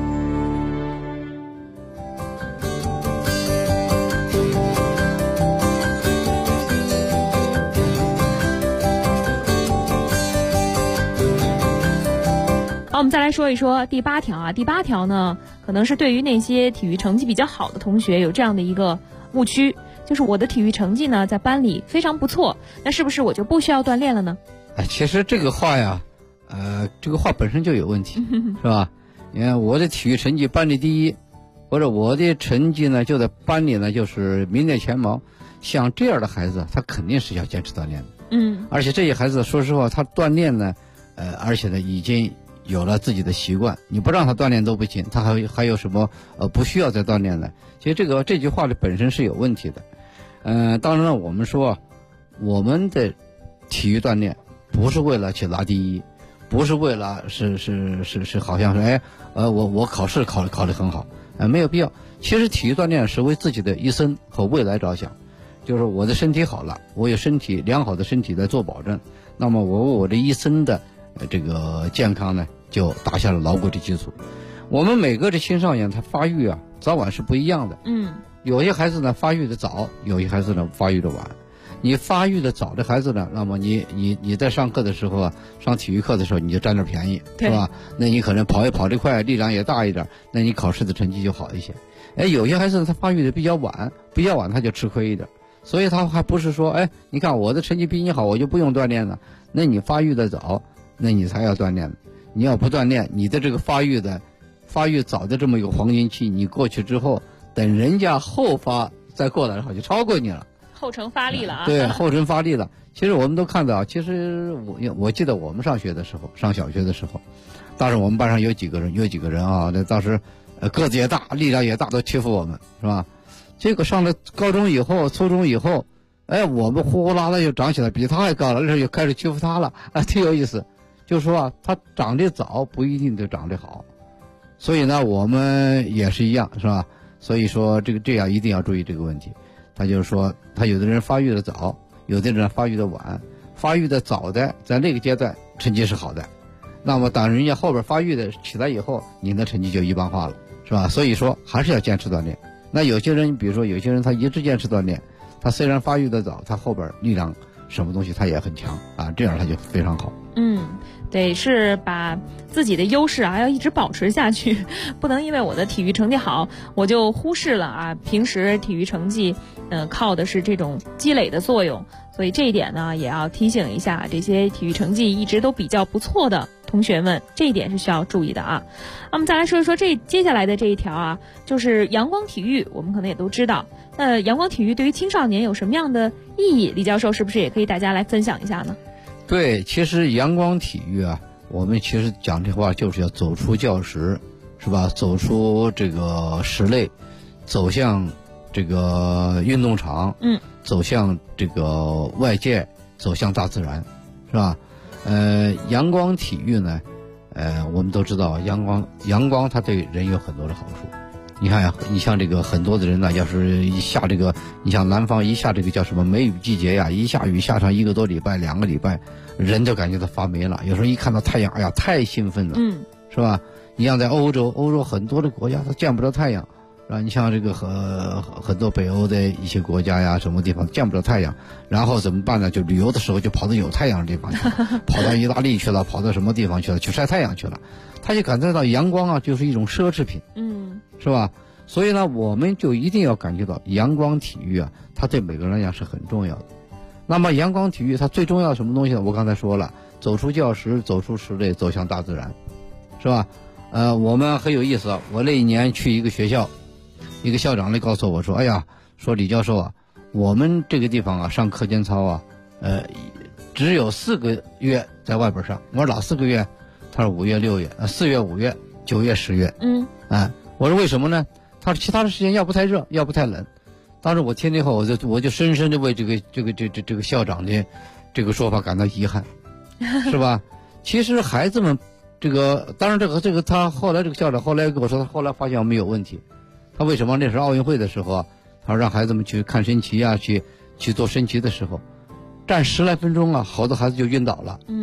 好，我们再来说一说第8条啊。第8条呢，可能是对于那些体育成绩比较好的同学有这样的一个误区，就是我的体育成绩呢在班里非常不错，那是不是我就不需要锻炼了呢？ 其实这个话呀，这个话本身就有问题，是吧？你看我的体育成绩班里第1，或者我的成绩呢就在班里呢就是名列前茅，像这样的孩子，他肯定是要坚持锻炼的。而且这些孩子，说实话，他锻炼呢，而且呢已经有了自己的习惯，你不让他锻炼都不行，他还有什么不需要再锻炼的？其实这句话的本身是有问题的。当然了，我们说我们的体育锻炼不是为了去拿第1，不是为了是好像是我考试考得很好，没有必要。其实体育锻炼是为自己的一生和未来着想，就是我的身体好了，我有良好的身体在做保证，那么我为我的一生的这个健康呢就打下了牢固的基础。我们每个的青少年他发育啊早晚是不一样的，有些孩子呢发育的早，有些孩子呢发育的晚。你发育的早的孩子呢，那么你在上课的时候啊，上体育课的时候你就占点便宜，是吧？那你可能跑得快，力量也大一点，那你考试的成绩就好一些。有些孩子呢他发育的比较晚他就吃亏一点。所以他还不是说你看我的成绩比你好，我就不用锻炼了。那你发育的早，那你才要锻炼。你要不锻炼，你的这个发育早的这么一个黄金期，你过去之后，等人家后发再过来的话，就超过你了。 后程发力了啊！ 对，后程发力了。其实我们都看到，其实我记得我们上小学的时候，当时我们班上有几个人啊，那当时个子也大，力量也大，都欺负我们，是吧？结果上了高中以后、初中以后，我们呼呼啦啦就长起来，比他还高了，那时候就开始欺负他了，挺有意思。就是说他长得早不一定就长得好，所以呢，我们也是一样，是吧？所以说这样一定要注意这个问题。他就是说，他有的人发育的早，有的人发育的晚。发育的早的，在那个阶段成绩是好的，那么当人家后边发育的起来以后，你的成绩就一般化了，是吧？所以说还是要坚持锻炼。那有些人，比如说有些人他一直坚持锻炼，他虽然发育的早，他后边力量什么东西他也很强啊，这样他就非常好。 得是把自己的优势啊要一直保持下去，不能因为我的体育成绩好，我就忽视了啊平时体育成绩靠的是这种积累的作用。所以这一点呢也要提醒一下这些体育成绩一直都比较不错的同学们，这一点是需要注意的啊。那么再来说一说接下来的这一条啊，就是阳光体育，我们可能也都知道。那阳光体育对于青少年有什么样的意义？李教授是不是也可以大家来分享一下呢？ 对，其实阳光体育啊，我们其实讲这话就是要走出教室，是吧？走出这个室内，走向这个运动场，走向这个外界，走向大自然，是吧？阳光体育呢，我们都知道阳光它对人有很多的好处。你看呀，你像这个很多的人呢，要是一下这个，你像南方一下这个叫什么梅雨季节呀，一下雨下上1个多礼拜、2个礼拜，人就感觉到发霉了。有时候一看到太阳，哎呀，太兴奋了，是吧？你像在欧洲很多的国家它见不着太阳，是吧？你像这个很多北欧的一些国家呀，什么地方见不着太阳，然后怎么办呢？就旅游的时候就跑到有太阳的地方去了，跑到意大利去了，跑到什么地方去了，去晒太阳去了。他就感觉到阳光啊，就是一种奢侈品，是吧？所以呢，我们就一定要感觉到阳光体育啊，它对每个人来讲是很重要的。那么阳光体育它最重要的什么东西呢？我刚才说了，走出教室，走出室内，走向大自然，是吧？我们很有意思啊。我那一年去一个学校，一个校长来告诉我说：“哎呀，说李教授啊，我们这个地方啊，上课间操啊，只有4个月在外边上。”我说哪4个月？他说5月、6月、4月、5月、9月、10月。我说为什么呢？他说其他的时间要不太热，要不太冷。当时我听了以后，我就深深的为这个校长的这个说法感到遗憾，是吧？其实孩子们当然这个他后来这个校长后来跟我说，他后来发现我们有问题。他为什么那时候奥运会的时候啊，他让孩子们去看升旗啊，去做升旗的时候，站10来分钟啊，好多孩子就晕倒了。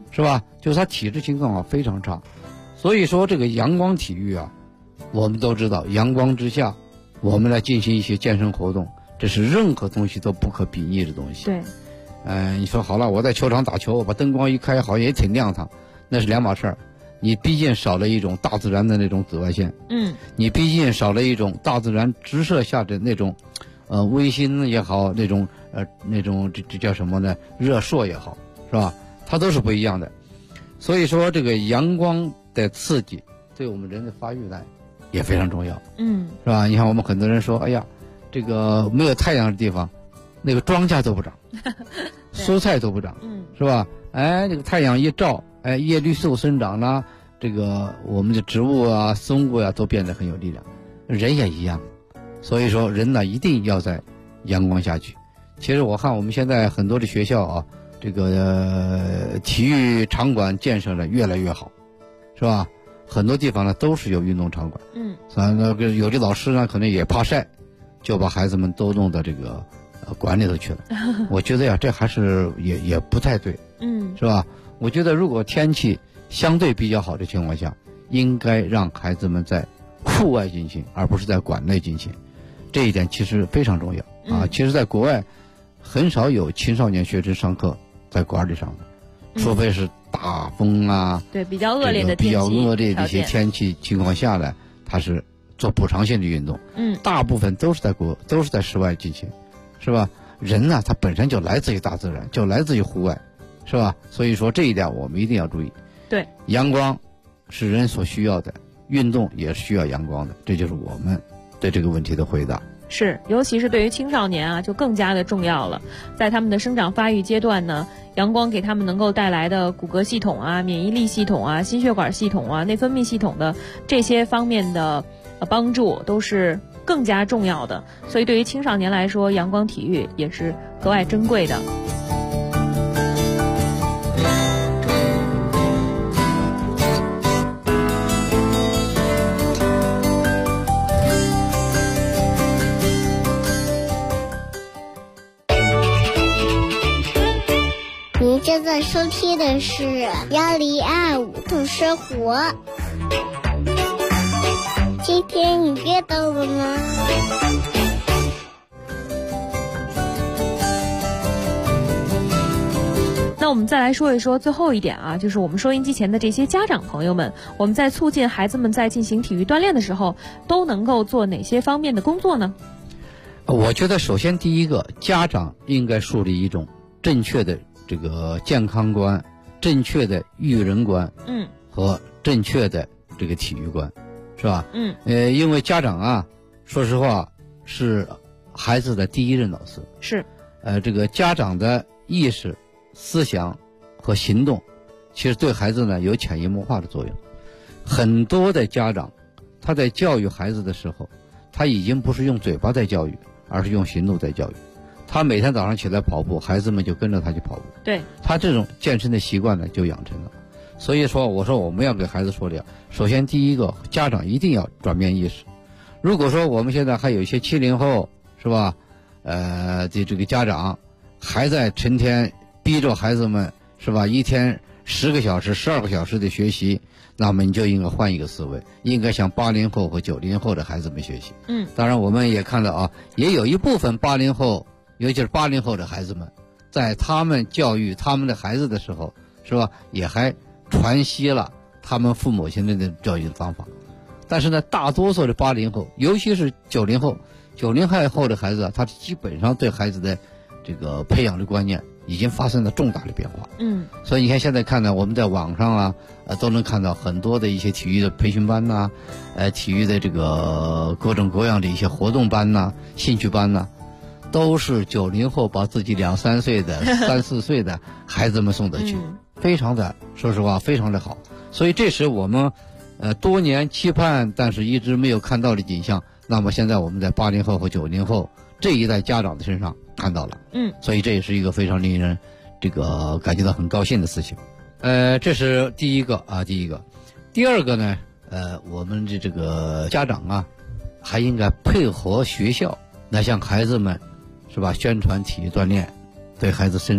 是吧？就是他体质情况非常差。所以说这个阳光体育啊，我们都知道，阳光之下，我们来进行一些健身活动，这是任何东西都不可比拟的东西。 对。 你说好了，我在球场打球，我把灯光一开，好像也挺亮堂，那是两码事儿。你毕竟少了一种大自然的那种紫外线，你毕竟少了一种大自然直射下的那种，微星也好，那种这叫什么呢？热烁也好，是吧？它都是不一样的。所以说，这个阳光的刺激对我们人的发育呢也非常重要，是吧？你看我们很多人说，哎呀，这个没有太阳的地方，那个庄稼都不长，蔬菜都不长，是吧？哎，这个太阳一照，哎，叶绿素生长啦，这个我们的植物啊、松果啊都变得很有力量，人也一样。所以说，人呢一定要在阳光下去。其实我看我们现在很多的学校啊，这个体育场馆建设的越来越好，是吧？很多地方呢都是有运动场馆，那个有的老师呢可能也怕晒，就把孩子们都弄到这个馆里头去了。我觉得呀，这还是也不太对，是吧？我觉得如果天气相对比较好的情况下，应该让孩子们在户外进行，而不是在馆内进行。这一点其实非常重要啊！其实，在国外很少有青少年学生上课在馆里上的，除非是大风啊， 对比较恶劣的天气、 比较恶劣的一些天气情况下呢，它是做补偿性的运动。大部分都是在室外进行，是吧？人呢，他本身就来自于大自然，就来自于户外，是吧？所以说这一点我们一定要注意。 对， 阳光是人所需要的，运动也是需要阳光的，这就是我们对这个问题的回答。 是，尤其是对于青少年啊，就更加的重要了。在他们的生长发育阶段呢，阳光给他们能够带来的骨骼系统啊、免疫力系统啊、心血管系统啊、内分泌系统的这些方面的帮助，都是更加重要的。所以对于青少年来说，阳光体育也是格外珍贵的。 您正在收听的是1025兔生活。今天你阅读了吗？ 那我们再来说一说最后一点啊，就是我们收音机前的这些家长朋友们，我们在促进孩子们在进行体育锻炼的时候，都能够做哪些方面的工作呢？ 我觉得首先第一个，家长应该树立一种正确的这个健康观、正确的育人观，和正确的这个体育观，是吧？因为家长啊，说实话是孩子的第一任老师， 是， 这个家长的意识、思想和行动，其实对孩子呢有潜移默化的作用。很多的家长，他在教育孩子的时候，他已经不是用嘴巴在教育，而是用行动在教育。他每天早上起来跑步，孩子们就跟着他去跑步。 对， 他这种健身的习惯呢就养成了。所以说，我说我们要给孩子说的，首先第一个，家长一定要转变意识。如果说我们现在还有一些70后，是吧？这个家长还在成天逼着孩子们，是吧？一天10个小时、12个小时的学习，那么你就应该换一个思维，应该向80后和90后的孩子们学习。当然我们也看到啊，也有一部分80后，尤其是80后的孩子们，在他们教育他们的孩子的时候，是吧？也还传习了他们父母亲的教育的方法。但是呢，大多数的80后，尤其是90后后的孩子啊，他基本上对孩子的这个培养的观念已经发生了重大的变化。所以你看现在看呢，我们在网上啊，都能看到很多的一些体育的培训班呐，体育的这个各种各样的一些活动班呐、兴趣班呐，都是90后把自己2、3岁的、3、4岁的孩子们送得去，非常的，说实话，非常的好。所以这是我们多年期盼，但是一直没有看到的景象。那么现在我们在80后和90后这一代家长的身上看到了，所以这也是一个非常令人这个感觉到很高兴的事情。这是第一个啊，第二个呢，我们的这个家长啊，还应该配合学校来向孩子们，是吧？宣传体育锻炼对孩子生长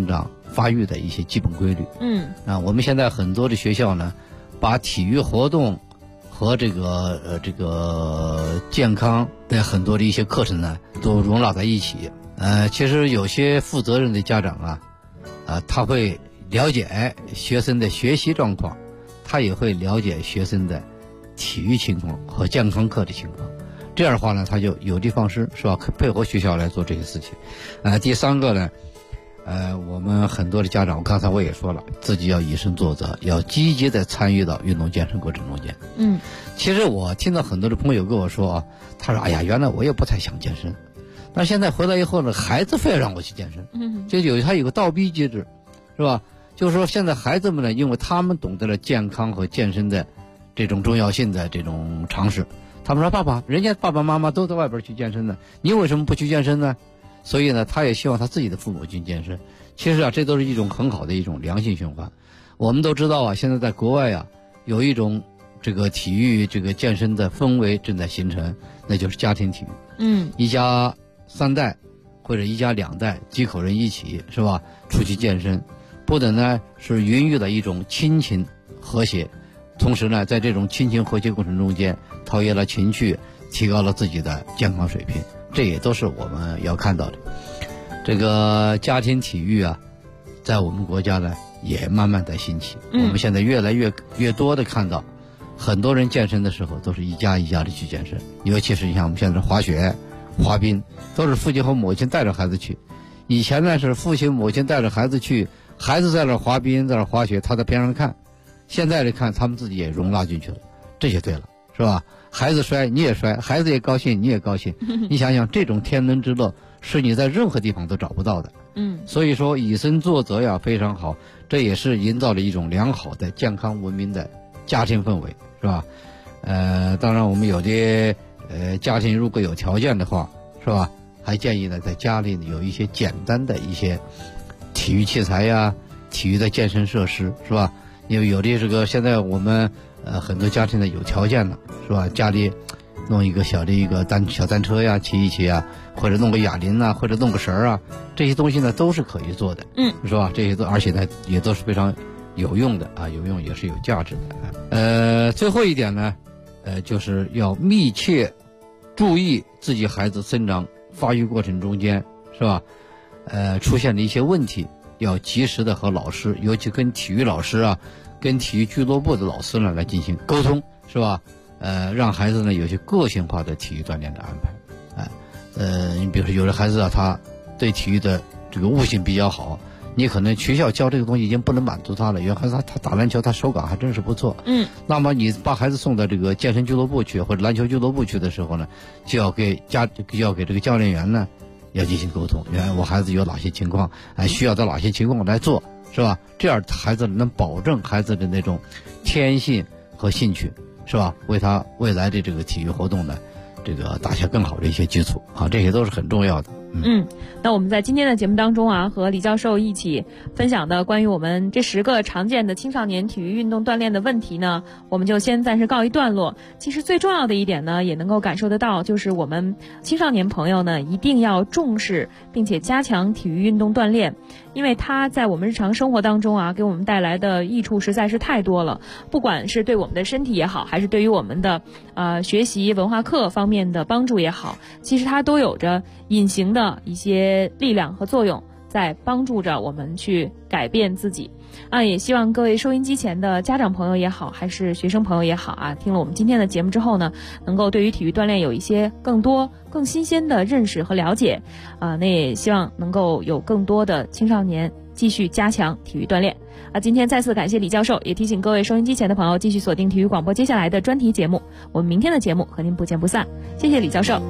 发育的一些基本规律。我们现在很多的学校呢，把体育活动和这个健康的很多的一些课程呢，都容纳在一起。其实有些负责任的家长他会了解学生的学习状况，他也会了解学生的体育情况和健康课的情况。这样的话呢，他就有的放矢，是吧？配合学校来做这些事情。第三个呢，我们很多的家长，刚才我也说了，自己要以身作则，要积极的参与到运动健身过程中间。其实我听到很多的朋友跟我说他说哎呀，原来我也不太想健身，但现在回来以后呢，孩子非要让我去健身。他有个倒逼机制，是吧？就是说现在孩子们呢，因为他们懂得了健康和健身的这种重要性的这种常识，他们说爸爸，人家爸爸妈妈都在外边去健身呢，你为什么不去健身呢？所以呢，他也希望他自己的父母去健身。其实这都是一种很好的一种良性循环。我们都知道现在在国外有一种这个体育这个健身的氛围正在形成，那就是家庭体育。一家3代或者一家2代几口人一起，是吧？出去健身，不但呢是孕育了一种亲情和谐，同时呢，在这种亲情和谐过程中间，陶冶了情趣，提高了自己的健康水平，这也都是我们要看到的。这个家庭体育在我们国家呢也慢慢在兴起。我们现在越来越多的看到，很多人健身的时候都是一家一家的去健身，尤其是你像我们现在滑雪、滑冰，都是父亲和母亲带着孩子去。以前呢是父亲母亲带着孩子去，孩子在那滑冰，在那滑雪，他在边上看。现在来看，他们自己也容纳进去了，这就对了，是吧？孩子摔你也摔，孩子也高兴你也高兴。你想想，这种天伦之乐是你在任何地方都找不到的。所以说以身作则非常好，这也是营造了一种良好的健康文明的家庭氛围，是吧？当然我们有的家庭如果有条件的话，是吧？还建议呢在家里有一些简单的一些体育器材体育的健身设施，是吧？因为有的这个现在我们很多家庭呢有条件了，是吧？家里弄一个小的一个小单车骑一骑或者弄个哑铃或者弄个绳这些东西呢都是可以做的，是吧？这些都而且呢也都是非常有用的有用也是有价值的。最后一点呢，就是要密切注意自己孩子生长发育过程中间，是吧？出现的一些问题，要及时的和老师，尤其跟体育老师跟体育俱乐部的老师呢来进行沟通，是吧？让孩子呢有些个性化的体育锻炼的安排。你比如说有的孩子他对体育的这个悟性比较好，你可能学校教这个东西已经不能满足他了，有孩子他打篮球他手感还真是不错。那么你把孩子送到这个健身俱乐部去或者篮球俱乐部去的时候呢，就要给这个教练员呢要进行沟通，原来我孩子有哪些情况需要到哪些情况来做，是吧？这样孩子能保证孩子的那种天性和兴趣，是吧？为他未来的这个体育活动呢这个打下更好的一些基础这些都是很重要的。 那我们在今天的节目当中和李教授一起分享的关于我们这10个常见的青少年体育运动锻炼的问题呢，我们就先暂时告一段落。其实最重要的一点呢，也能够感受得到，就是我们青少年朋友呢一定要重视并且加强体育运动锻炼，因为它在我们日常生活当中给我们带来的益处实在是太多了，不管是对我们的身体也好，还是对于我们的学习文化课方面的帮助也好，其实它都有着隐形的一些力量和作用，在帮助着我们去改变自己也希望各位收音机前的家长朋友也好，还是学生朋友也好听了我们今天的节目之后呢，能够对于体育锻炼有一些更多更新鲜的认识和了解那也希望能够有更多的青少年继续加强体育锻炼今天再次感谢李教授，也提醒各位收音机前的朋友继续锁定体育广播接下来的专题节目，我们明天的节目和您不见不散。谢谢李教授。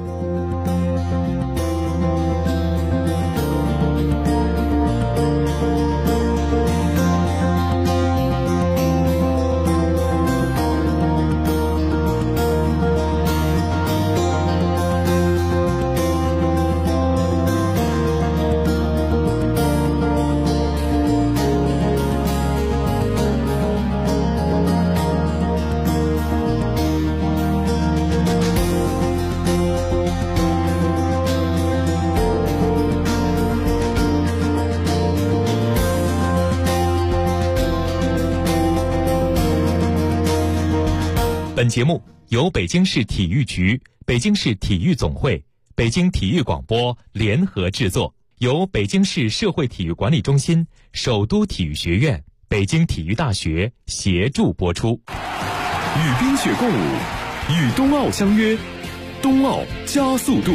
节目由北京市体育局、北京市体育总会、北京体育广播联合制作，由北京市社会体育管理中心、首都体育学院、北京体育大学协助播出。 与冰雪共舞，与冬奥相约，冬奥加速度。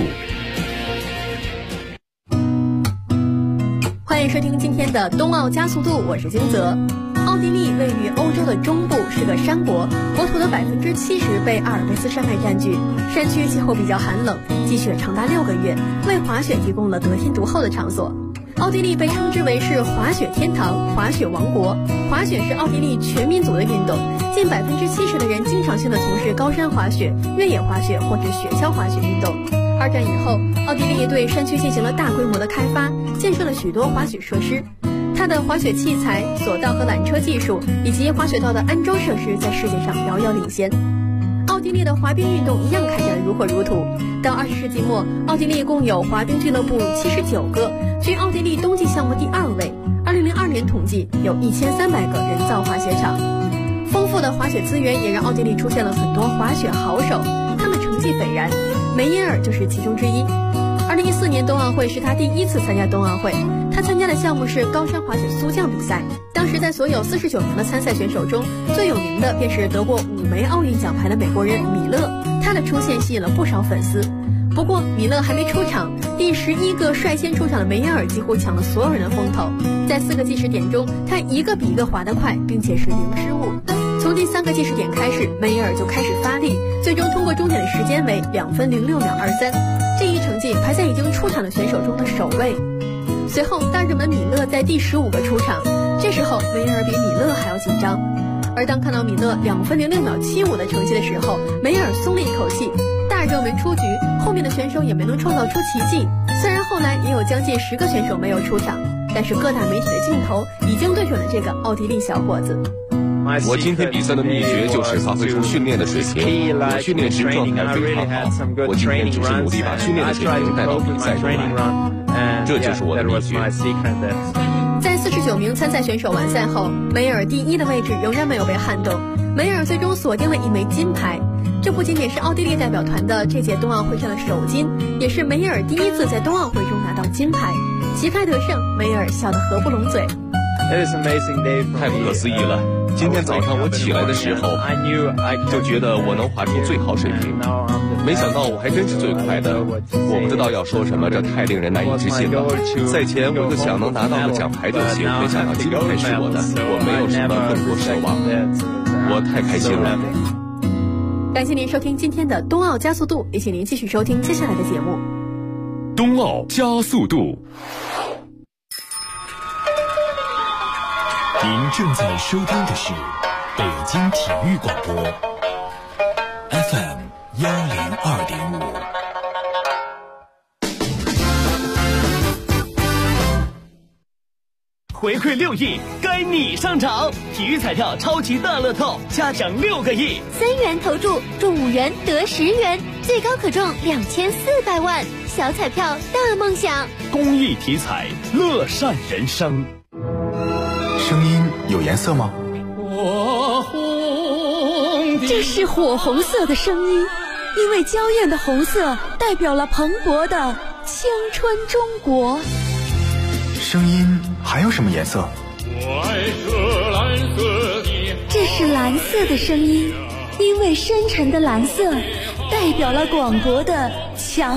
欢迎收听今天的冬奥加速度，我是金泽。奥地利位于欧洲的中部，是个山国，国土的70%被阿尔卑斯山脉占据，山区气候比较寒冷，积雪长达6个月，为滑雪提供了得天独厚的场所。奥地利被称之为是滑雪天堂、滑雪王国。滑雪是奥地利全民族的运动，近70%的人经常性的从事高山滑雪、越野滑雪或者雪橇滑雪运动。二战以后，奥地利对山区进行了大规模的开发，建设了许多滑雪设施。它的滑雪器材、索道和缆车技术以及滑雪道的安装设施在世界上遥遥领先。奥地利的滑冰运动一样开展得如火如荼。到20世纪末，奥地利共有滑冰俱乐部79个，居奥地利冬季项目第2位。2002年统计有1300个人造滑雪场。丰富的滑雪资源也让奥地利出现了很多滑雪好手，他们成绩斐然，梅耶尔就是其中之一。2014年冬奥会是他第1次参加冬奥会，他参加的项目是高山滑雪速降比赛。当时在所有49名的参赛选手中，最有名的便是得过5枚奥运奖牌的美国人米勒，他的出现吸引了不少粉丝。不过米勒还没出场，第11个率先出场的梅耶尔几乎抢了所有人的风头。在4个计时点中，他一个比一个滑得快，并且是零失误。从第3个计时点开始，梅耶尔就开始发力，最终通过终点的时间为2分06秒23，这一成绩排在已经出场的选手中的首位。随后大热门米勒在第15个出场，这时候梅耶尔比米勒还要紧张。而当看到米勒2分06秒75的成绩的时候，梅耶尔松了一口气。大热门出局，后面的选手也没能创造出奇迹。虽然后来也有将近10个选手没有出场，但是各大媒体的镜头已经对准了这个奥地利小伙子。 我今天比赛的秘诀就是发挥出训练的水平，我训练时状态非常好，我今天只是努力把训练的水平带到比赛中来，这就是我的秘诀。 在49名参赛选手完赛后，梅尔第1的位置仍然没有被撼动，梅尔最终锁定了1枚金牌。这不仅仅是奥地利代表团的这届冬奥会上的首金，也是梅尔第1次在冬奥会中拿到金牌。旗开得胜，梅尔笑得合不拢嘴。 太不可思议了！今天早上我起来的时候，就觉得我能滑出最好水平，没想到我还真是最快的。我不知道要说什么，这太令人难以置信了。赛前我就想能拿到个奖牌就行，没想到金牌是我的，我没有什么更多奢望，我太开心了。 感谢您收听今天的冬奥加速度，也请您继续收听接下来的节目。 冬奥加速度。 您正在收听的是北京体育广播 FM 102.5。 回馈6亿，该你上场！体育彩票超级大乐透，嘉奖6个亿 ，3元投注中5元得10元，最高可中2400万，小彩票大梦想。 公益体彩，乐善人生。 声音有颜色吗？ 这是火红色的声音，因为娇艳的红色代表了蓬勃的青春中国。 声音还有什么颜色？ 这是蓝色的声音，因为深沉的蓝色代表了广博的强